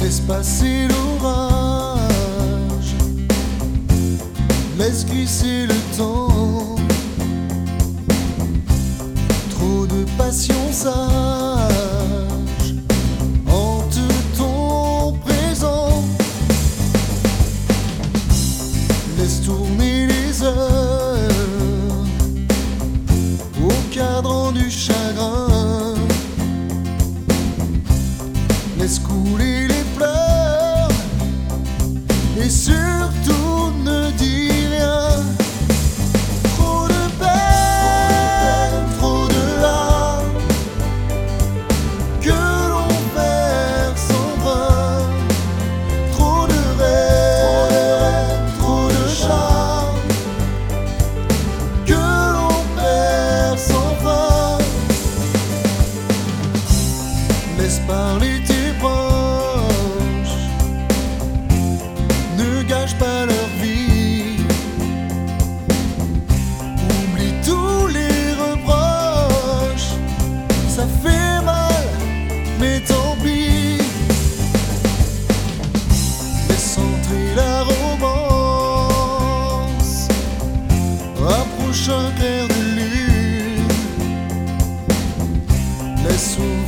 Laisse passer l'orage, laisse glisser le temps. Trop de passion sage hante ton présent. Laisse tourner les heures au cadran du chagrin. Laisse couler les pleurs et surtout ne dis rien. Trop de peine, trop de larmes que l'on perd sans fin. Trop de rêves, trop de charme que l'on perd sans fin. Laisse parler tes proches, ne gâche pas leur vie. Oublie tous les reproches, ça fait mal, mais tant pis. Laisse entrer la romance, approche un clair de lune. Laisse ouvrir